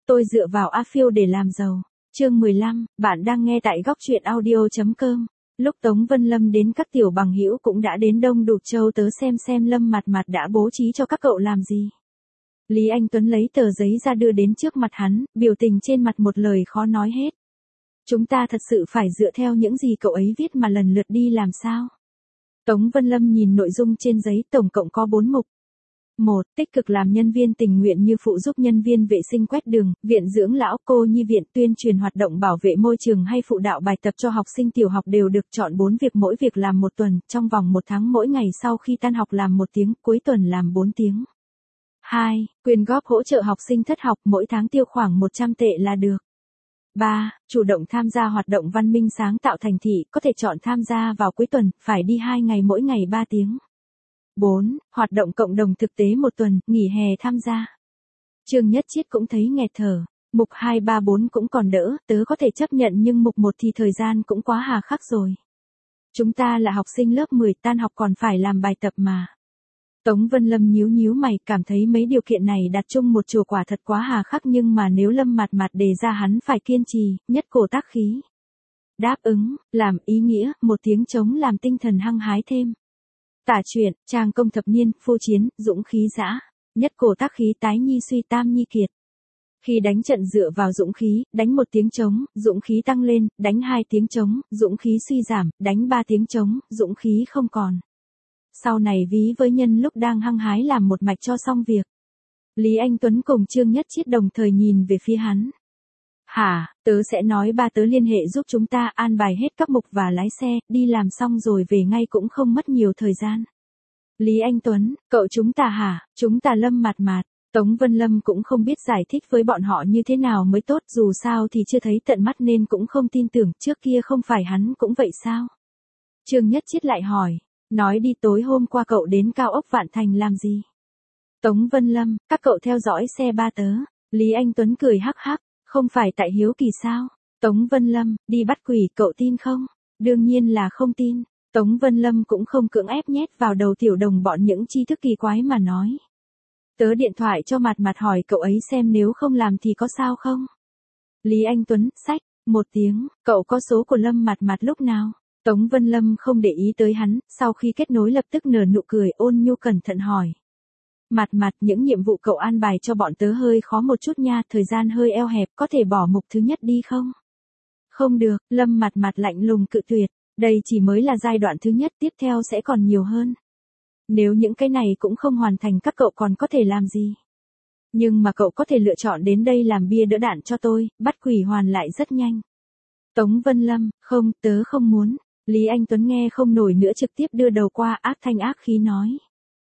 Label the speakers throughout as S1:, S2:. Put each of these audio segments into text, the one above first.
S1: Tôi dựa vào A Phiêu để làm giàu. Chương 15, bạn đang nghe tại góc truyện audio.com. Lúc Tống Vân Lâm đến, các tiểu bằng hữu cũng đã đến đông đủ châu tớ xem Lâm Mạt Mạt đã bố trí cho các cậu làm gì. Lý Anh Tuấn lấy tờ giấy ra đưa đến trước mặt hắn, biểu tình trên mặt một lời khó nói hết. Chúng ta thật sự phải dựa theo những gì cậu ấy viết mà lần lượt đi làm sao? Tống Vân Lâm nhìn nội dung trên giấy, tổng cộng có 4 mục. 1. Tích cực làm nhân viên tình nguyện như phụ giúp nhân viên vệ sinh quét đường, viện dưỡng lão, cô nhi viện, tuyên truyền hoạt động bảo vệ môi trường hay phụ đạo bài tập cho học sinh tiểu học đều được chọn 4 việc, mỗi việc làm 1 tuần, trong vòng 1 tháng, mỗi ngày sau khi tan học làm 1 tiếng, cuối tuần làm 4 tiếng. 2. Quyên góp hỗ trợ học sinh thất học, mỗi tháng tiêu khoảng 100 tệ là được. 3. Chủ động tham gia hoạt động văn minh sáng tạo thành thị, có thể chọn tham gia vào cuối tuần, phải đi 2 ngày, mỗi ngày 3 tiếng. 4. Hoạt động cộng đồng thực tế 1 tuần, nghỉ hè tham gia. Trương Nhất Chiết cũng thấy nghẹt thở. Mục 2, 3, 4 cũng còn đỡ, tớ có thể chấp nhận, nhưng mục 1 thì thời gian cũng quá hà khắc rồi. Chúng ta là học sinh lớp 10, tan học còn phải làm bài tập mà. Tống Vân Lâm nhíu mày, cảm thấy mấy điều kiện này đặt chung một chùa quả thật quá hà khắc, nhưng mà nếu Lâm Mạt Mạt đề ra hắn phải kiên trì, nhất cổ tác khí. Đáp ứng, làm ý nghĩa, 1 tiếng trống làm tinh thần hăng hái thêm. Tả truyện, trang công thập niên, phu chiến, dũng khí dã, nhất cổ tác khí, tái nhi suy, tam nhi kiệt. Khi đánh trận dựa vào dũng khí, đánh 1 tiếng trống, dũng khí tăng lên, đánh 2 tiếng trống, dũng khí suy giảm, đánh 3 tiếng trống, dũng khí không còn. Sau này ví với nhân lúc đang hăng hái làm một mạch cho xong việc. Lý Anh Tuấn cùng Trương Nhất Chiết đồng thời nhìn về phía hắn. Hả, tớ sẽ nói ba tớ liên hệ giúp chúng ta an bài hết các mục và lái xe, đi làm xong rồi về ngay cũng không mất nhiều thời gian. Lý Anh Tuấn, cậu chúng ta hả, chúng ta Lâm Mạt Mạt. Tống Vân Lâm cũng không biết giải thích với bọn họ như thế nào mới tốt, dù sao thì chưa thấy tận mắt nên cũng không tin tưởng, trước kia không phải hắn cũng vậy sao? Trương Nhất Chiết lại hỏi, nói đi, tối hôm qua cậu đến cao ốc Vạn Thành làm gì? Tống Vân Lâm, các cậu theo dõi xe ba tớ. Lý Anh Tuấn cười hắc hắc, không phải tại hiếu kỳ sao? Tống Vân Lâm, đi bắt quỷ, cậu tin không? Đương nhiên là không tin. Tống Vân Lâm cũng không cưỡng ép nhét vào đầu tiểu đồng bọn những tri thức kỳ quái mà nói. Tớ điện thoại cho Mạt Mạt hỏi cậu ấy xem nếu không làm thì có sao không? Lý Anh Tuấn, sách, 1 tiếng, cậu có số của Lâm Mạt Mạt lúc nào? Tống Vân Lâm không để ý tới hắn, sau khi kết nối lập tức nở nụ cười, ôn nhu cẩn thận hỏi. Mạt Mạt, những nhiệm vụ cậu an bài cho bọn tớ hơi khó một chút nha, thời gian hơi eo hẹp, có thể bỏ mục thứ nhất đi không? Không được, Lâm Mạt Mạt lạnh lùng cự tuyệt, đây chỉ mới là giai đoạn thứ nhất, tiếp theo sẽ còn nhiều hơn. Nếu những cái này cũng không hoàn thành, các cậu còn có thể làm gì? Nhưng mà cậu có thể lựa chọn đến đây làm bia đỡ đạn cho tôi, bắt quỷ hoàn lại rất nhanh. Tống Vân Lâm, không, tớ không muốn. Lý Anh Tuấn nghe không nổi nữa, trực tiếp đưa đầu qua, ác thanh ác khí nói.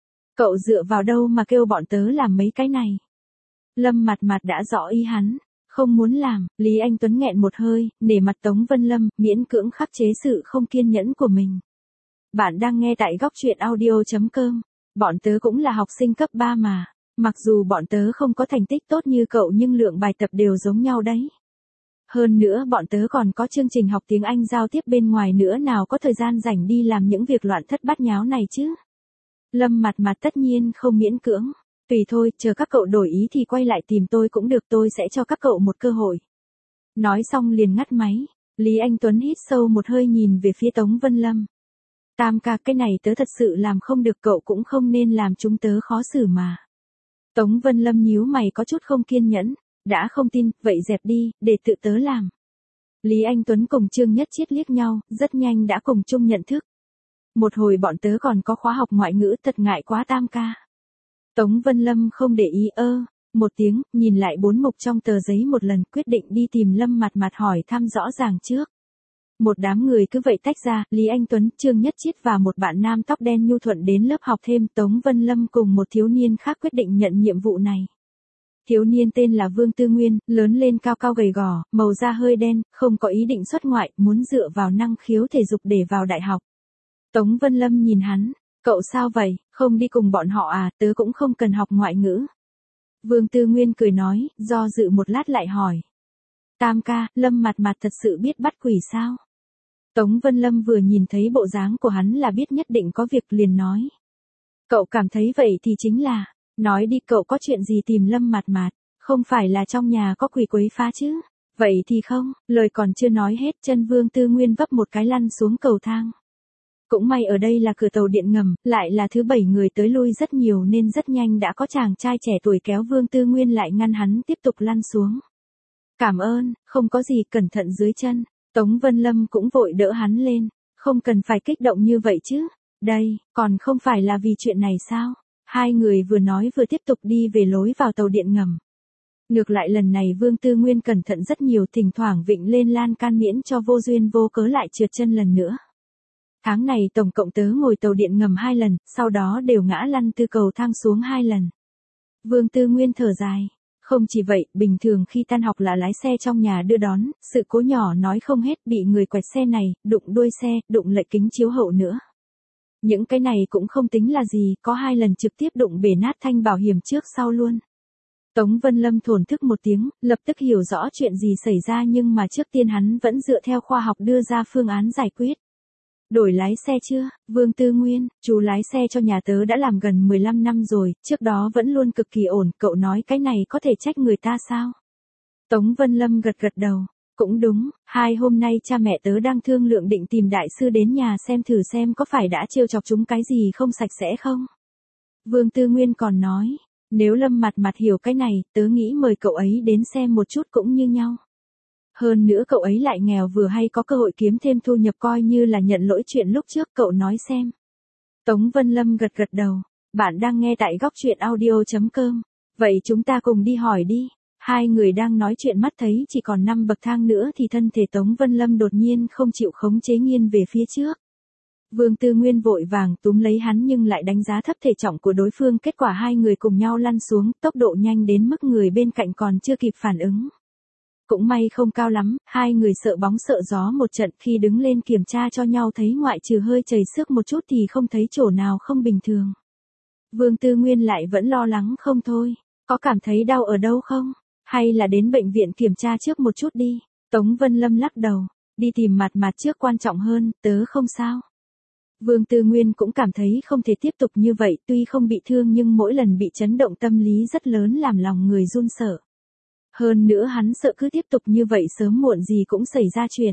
S1: Cậu dựa vào đâu mà kêu bọn tớ làm mấy cái này? Lâm Mạt Mạt đã rõ ý hắn, không muốn làm. Lý Anh Tuấn nghẹn một hơi, nể mặt Tống Vân Lâm, miễn cưỡng khắc chế sự không kiên nhẫn của mình. Bạn đang nghe tại góc truyện audio.com. Bọn tớ cũng là học sinh cấp 3 mà. Mặc dù bọn tớ không có thành tích tốt như cậu nhưng lượng bài tập đều giống nhau đấy. Hơn nữa bọn tớ còn có chương trình học tiếng Anh giao tiếp bên ngoài nữa, nào có thời gian rảnh đi làm những việc loạn thất bát nháo này chứ. Lâm Mạt Mạt tất nhiên không miễn cưỡng. Tùy thôi, chờ các cậu đổi ý thì quay lại tìm tôi cũng được, tôi sẽ cho các cậu một cơ hội. Nói xong liền ngắt máy. Lý Anh Tuấn hít sâu một hơi nhìn về phía Tống Vân Lâm. Tam ca, cái này tớ thật sự làm không được, cậu cũng không nên làm chúng tớ khó xử mà. Tống Vân Lâm nhíu mày có chút không kiên nhẫn. Đã không tin, vậy dẹp đi, để tự tớ làm. Lý Anh Tuấn cùng Trương Nhất Chiết liếc nhau, rất nhanh đã cùng chung nhận thức. Một hồi bọn tớ còn có khóa học ngoại ngữ, thật ngại quá tam ca. Tống Vân Lâm không để ý, 1 tiếng, nhìn lại 4 mục trong tờ giấy một lần, quyết định đi tìm Lâm Mạt Mạt hỏi thăm rõ ràng trước. Một đám người cứ vậy tách ra, Lý Anh Tuấn, Trương Nhất Chiết và một bạn nam tóc đen nhu thuận đến lớp học thêm, Tống Vân Lâm cùng một thiếu niên khác quyết định nhận nhiệm vụ này. Thiếu niên tên là Vương Tư Nguyên, lớn lên cao cao gầy gò, màu da hơi đen, không có ý định xuất ngoại, muốn dựa vào năng khiếu thể dục để vào đại học. Tống Vân Lâm nhìn hắn, cậu sao vậy, không đi cùng bọn họ à, tớ cũng không cần học ngoại ngữ. Vương Tư Nguyên cười nói, do dự một lát lại hỏi. Tam ca, Lâm Mạt Mạt thật sự biết bắt quỷ sao? Tống Vân Lâm vừa nhìn thấy bộ dáng của hắn là biết nhất định có việc, liền nói. Cậu cảm thấy vậy thì chính là, nói đi, cậu có chuyện gì tìm Lâm Mạt Mạt? Không phải là trong nhà có quỷ quấy phá chứ? Vậy thì không, lời còn chưa nói hết chân Vương Tư Nguyên vấp một cái lăn xuống cầu thang. Cũng may ở đây là cửa tàu điện ngầm, lại là thứ 7 người tới lui rất nhiều nên rất nhanh đã có chàng trai trẻ tuổi kéo Vương Tư Nguyên lại ngăn hắn tiếp tục lăn xuống. Cảm ơn, không có gì, cẩn thận dưới chân. Tống Vân Lâm cũng vội đỡ hắn lên. Không cần phải kích động như vậy chứ. Đây, còn không phải là vì chuyện này sao? Hai người vừa nói vừa tiếp tục đi về lối vào tàu điện ngầm. Ngược lại lần này Vương Tư Nguyên cẩn thận rất nhiều, thỉnh thoảng vịnh lên lan can miễn cho vô duyên vô cớ lại trượt chân lần nữa. Tháng này tổng cộng tớ ngồi tàu điện ngầm 2 lần, sau đó đều ngã lăn từ cầu thang xuống 2 lần. Vương Tư Nguyên thở dài. Không chỉ vậy, bình thường khi tan học là lái xe trong nhà đưa đón, sự cố nhỏ nói không hết, bị người quẹt xe này, đụng đuôi xe, đụng lệch kính chiếu hậu nữa. Những cái này cũng không tính là gì, có 2 lần trực tiếp đụng bể nát thanh bảo hiểm trước sau luôn. Tống Vân Lâm thổn thức một tiếng, lập tức hiểu rõ chuyện gì xảy ra nhưng mà trước tiên hắn vẫn dựa theo khoa học đưa ra phương án giải quyết. Đổi lái xe chưa, Vương Tư Nguyên, chú lái xe cho nhà tớ đã làm gần 15 năm rồi, trước đó vẫn luôn cực kỳ ổn, cậu nói cái này có thể trách người ta sao? Tống Vân Lâm gật gật đầu, cũng đúng, 2 hôm nay cha mẹ tớ đang thương lượng định tìm đại sư đến nhà xem thử xem có phải đã trêu chọc chúng cái gì không sạch sẽ không? Vương Tư Nguyên còn nói, nếu Lâm mặt mặt hiểu cái này, tớ nghĩ mời cậu ấy đến xem một chút cũng như nhau. Hơn nữa cậu ấy lại nghèo vừa hay có cơ hội kiếm thêm thu nhập, coi như là nhận lỗi chuyện lúc trước, cậu nói xem. Tống Vân Lâm gật gật đầu, bạn đang nghe tại góc truyện audio.com. Vậy chúng ta cùng đi hỏi đi. Hai người đang nói chuyện mắt thấy chỉ còn 5 bậc thang nữa thì thân thể Tống Vân Lâm đột nhiên không chịu khống chế nghiêng về phía trước. Vương Tư Nguyên vội vàng túm lấy hắn nhưng lại đánh giá thấp thể trọng của đối phương, kết quả hai người cùng nhau lăn xuống, tốc độ nhanh đến mức người bên cạnh còn chưa kịp phản ứng. Cũng may không cao lắm, hai người sợ bóng sợ gió một trận, khi đứng lên kiểm tra cho nhau thấy ngoại trừ hơi chảy xước một chút thì không thấy chỗ nào không bình thường. Vương Tư Nguyên lại vẫn lo lắng không thôi, có cảm thấy đau ở đâu không? Hay là đến bệnh viện kiểm tra trước một chút đi. Tống Vân Lâm lắc đầu, đi tìm mặt mặt trước quan trọng hơn, tớ không sao. Vương Tư Nguyên cũng cảm thấy không thể tiếp tục như vậy, tuy không bị thương nhưng mỗi lần bị chấn động tâm lý rất lớn làm lòng người run sợ. Hơn nữa hắn sợ cứ tiếp tục như vậy sớm muộn gì cũng xảy ra chuyện.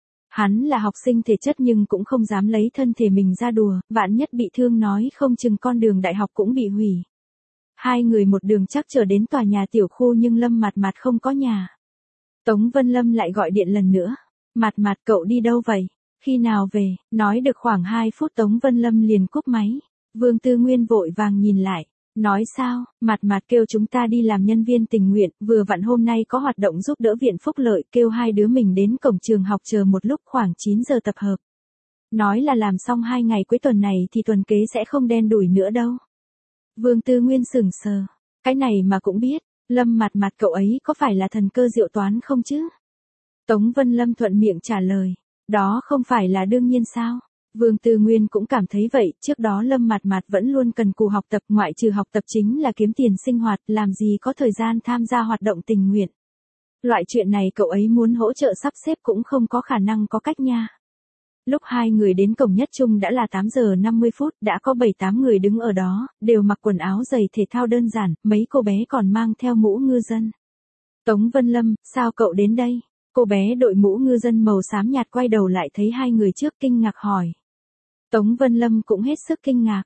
S1: Hắn là học sinh thể chất nhưng cũng không dám lấy thân thể mình ra đùa, vạn nhất bị thương nói không chừng con đường đại học cũng bị hủy. Hai người một đường chắc chờ đến tòa nhà tiểu khu nhưng Lâm mặt mặt không có nhà. Tống Vân Lâm lại gọi điện lần nữa. Mặt mặt cậu đi đâu vậy? Khi nào về? Nói được khoảng 2 phút Tống Vân Lâm liền cúp máy. Vương Tư Nguyên vội vàng nhìn lại. Nói sao? Mặt mặt kêu chúng ta đi làm nhân viên tình nguyện, vừa vặn hôm nay có hoạt động giúp đỡ viện phúc lợi, kêu hai đứa mình đến cổng trường học chờ một lúc khoảng 9 giờ tập hợp. Nói là làm xong 2 ngày cuối tuần này thì tuần kế sẽ không đen đủi nữa đâu. Vương Tư Nguyên sững sờ. Cái này mà cũng biết, Lâm mặt mặt cậu ấy có phải là thần cơ diệu toán không chứ? Tống Vân Lâm thuận miệng trả lời. Đó không phải là đương nhiên sao? Vương Tư Nguyên cũng cảm thấy vậy, trước đó Lâm mặt mặt vẫn luôn cần cù học tập, ngoại trừ học tập chính là kiếm tiền sinh hoạt, làm gì có thời gian tham gia hoạt động tình nguyện. Loại chuyện này cậu ấy muốn hỗ trợ sắp xếp cũng không có khả năng có cách nha. Lúc hai người đến cổng nhất trung đã là 8 giờ 50 phút, đã có 7-8 người đứng ở đó, đều mặc quần áo giày thể thao đơn giản, mấy cô bé còn mang theo mũ ngư dân. Tống Vân Lâm, sao cậu đến đây? Cô bé đội mũ ngư dân màu xám nhạt quay đầu lại thấy hai người trước kinh ngạc hỏi. Tống Vân Lâm cũng hết sức kinh ngạc.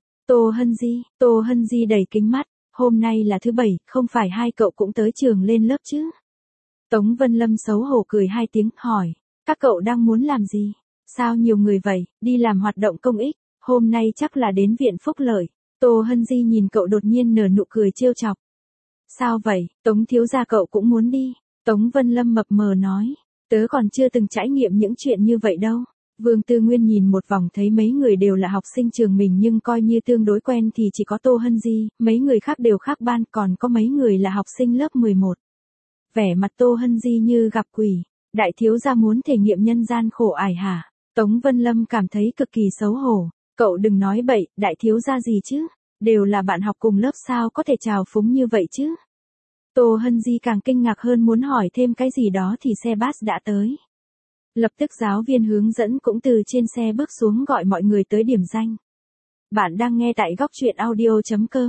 S1: Tô Hân Di đầy kính mắt, hôm nay là thứ 7, không phải hai cậu cũng tới trường lên lớp chứ? Tống Vân Lâm xấu hổ cười 2 tiếng, hỏi, các cậu đang muốn làm gì? Sao nhiều người vậy, đi làm hoạt động công ích, hôm nay chắc là đến viện phúc lợi. Tô Hân Di nhìn cậu đột nhiên nở nụ cười trêu chọc. Sao vậy, Tống thiếu gia cậu cũng muốn đi? Tống Vân Lâm mập mờ nói, tớ còn chưa từng trải nghiệm những chuyện như vậy đâu. Vương Tư Nguyên nhìn một vòng thấy mấy người đều là học sinh trường mình nhưng coi như tương đối quen thì chỉ có Tô Hân Di, mấy người khác đều khác ban, còn có mấy người là học sinh lớp 11. Vẻ mặt Tô Hân Di như gặp quỷ, đại thiếu gia muốn thể nghiệm nhân gian khổ ải hả? Tống Vân Lâm cảm thấy cực kỳ xấu hổ, cậu đừng nói bậy, đại thiếu gia gì chứ? Đều là bạn học cùng lớp sao có thể trào phúng như vậy chứ? Tô Hân Di càng kinh ngạc hơn muốn hỏi thêm cái gì đó thì xe bus đã tới. Lập tức giáo viên hướng dẫn cũng từ trên xe bước xuống gọi mọi người tới điểm danh. Bạn đang nghe tại góc truyện audio.com.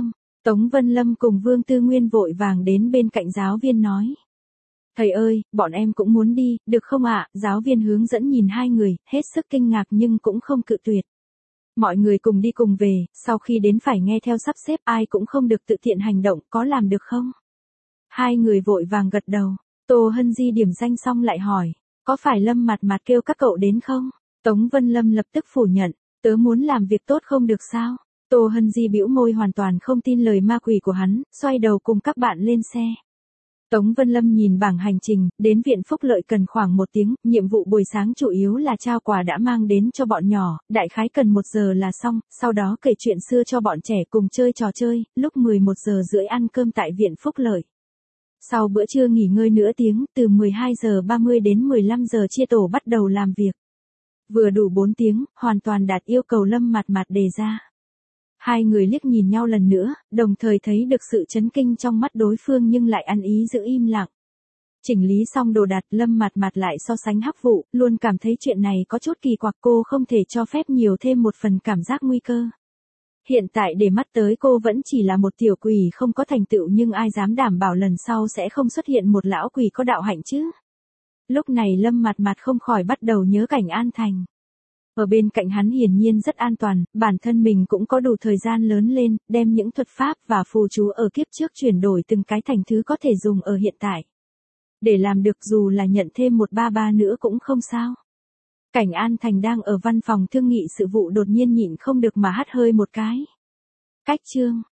S1: Tống Vân Lâm cùng Vương Tư Nguyên vội vàng đến bên cạnh giáo viên nói. Thầy ơi, bọn em cũng muốn đi, được không ạ? Giáo viên hướng dẫn nhìn hai người, hết sức kinh ngạc nhưng cũng không cự tuyệt. Mọi người cùng đi cùng về, sau khi đến phải nghe theo sắp xếp, ai cũng không được tự tiện hành động, có làm được không? Hai người vội vàng gật đầu. Tô Hân Di điểm danh xong lại hỏi, có phải Lâm Mạt Mạt kêu các cậu đến không? Tống Vân Lâm lập tức phủ nhận, tớ muốn làm việc tốt không được sao? Tô Hân Di bĩu môi hoàn toàn không tin lời ma quỷ của hắn, xoay đầu cùng các bạn lên xe. Tống Vân Lâm nhìn bảng hành trình, đến viện phúc lợi cần khoảng 1 tiếng, nhiệm vụ buổi sáng chủ yếu là trao quà đã mang đến cho bọn nhỏ, đại khái cần 1 giờ là xong, sau đó kể chuyện xưa cho bọn trẻ cùng chơi trò chơi, lúc 11 giờ rưỡi ăn cơm tại viện phúc lợi. Sau bữa trưa nghỉ ngơi nửa tiếng, từ 12 giờ 30 đến 15 giờ chia tổ bắt đầu làm việc. Vừa đủ 4 tiếng, hoàn toàn đạt yêu cầu Lâm Mạt Mạt đề ra. Hai người liếc nhìn nhau lần nữa, đồng thời thấy được sự chấn kinh trong mắt đối phương nhưng lại ăn ý giữ im lặng. Chỉnh lý xong đồ đạc, Lâm Mạt Mạt lại so sánh hấp vụ, luôn cảm thấy chuyện này có chút kỳ quặc, cô không thể cho phép nhiều thêm một phần cảm giác nguy cơ. Hiện tại để mắt tới cô vẫn chỉ là một tiểu quỷ không có thành tựu nhưng ai dám đảm bảo lần sau sẽ không xuất hiện một lão quỷ có đạo hạnh chứ. Lúc này Lâm Mạt Mạt không khỏi bắt đầu nhớ cảnh An Thành. Ở bên cạnh hắn hiển nhiên rất an toàn, bản thân mình cũng có đủ thời gian lớn lên, đem những thuật pháp và phù chú ở kiếp trước chuyển đổi từng cái thành thứ có thể dùng ở hiện tại. Để làm được dù là nhận thêm một ba ba nữa cũng không sao. Cảnh An Thành đang ở văn phòng thương nghị sự vụ đột nhiên nhịn không được mà hắt hơi một cái. Cách chương